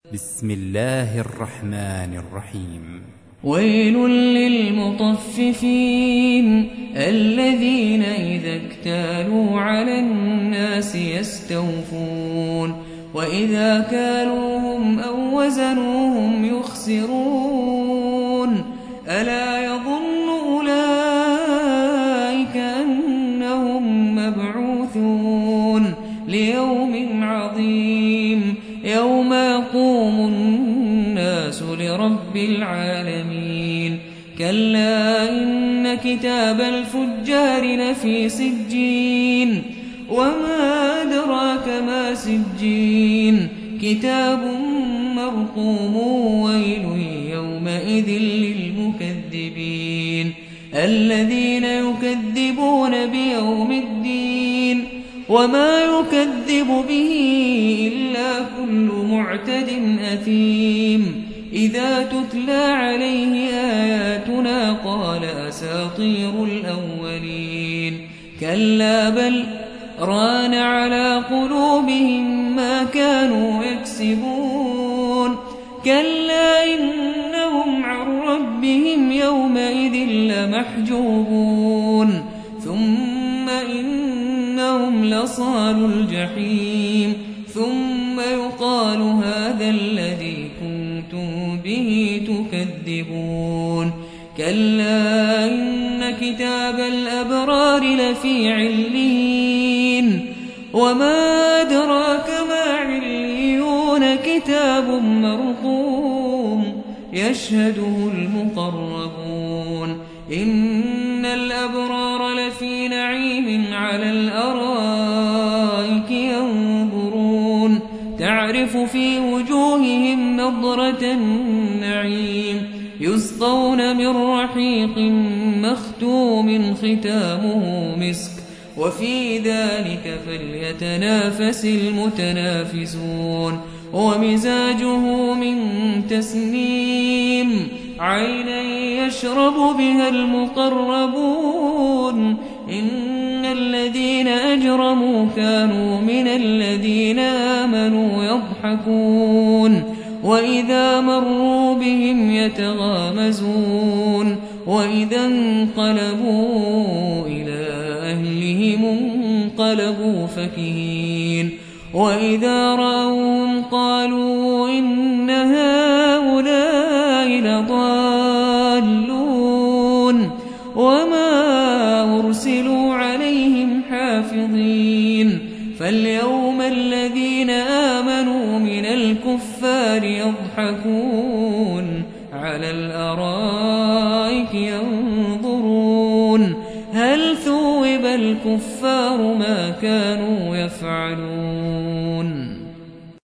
بسم الله الرحمن الرحيم. ويل للمطففين الذين إذا اكتالوا على الناس يستوفون وإذا كالوهم أو وزنوهم يخسرون ألا يظن أولئك أنهم مبعوثون ليوم عظيم يوم يقوم الناس لرب العالمين. كلا إن كتاب الفجار لفي سجين وما أدراك ما سجين كتاب مرقوم ويل يومئذ للمكذبين الذين يكذبون بيوم الدين وما يكذب به إلا كل معتد أثيم إذا تتلى عليه آياتنا قال أساطير الأولين كلا بل ران على قلوبهم ما كانوا يكسبون كلا إنهم عن ربهم يومئذ لمحجوبون ثم إنهم لصالوا الجحيم ثم يقال هذا الذي كنتم به تكذبون. كلا إن كتاب الأبرار لفي عليين وما أدراك ما عليون كتاب مرقوم يشهده المقربون إن الأبرار لفي نعيم على الأرائك ينظرون تعرف في وجوههم نضرة النعيم يسقون من رحيق مختوم ختامه مسك وفي ذلك فليتنافس المتنافسون ومزاجه من تسنيم عينا يشرب بها المقربون إن الذين أجرموا كانوا من الذين آمنوا يضحكون وإذا مروا بهم يتغامزون وإذا انقلبوا إلى أهلهم انقلبوا فكهين وإذا رأوهم قالوا إن هؤلاء لضالون وما أرسلوا عليهم حافظين فاليوم الذين آمنوا من الكفار يضحكون على الأرائك ينظرون هل ثوب الكفار ما كانوا يفعلون.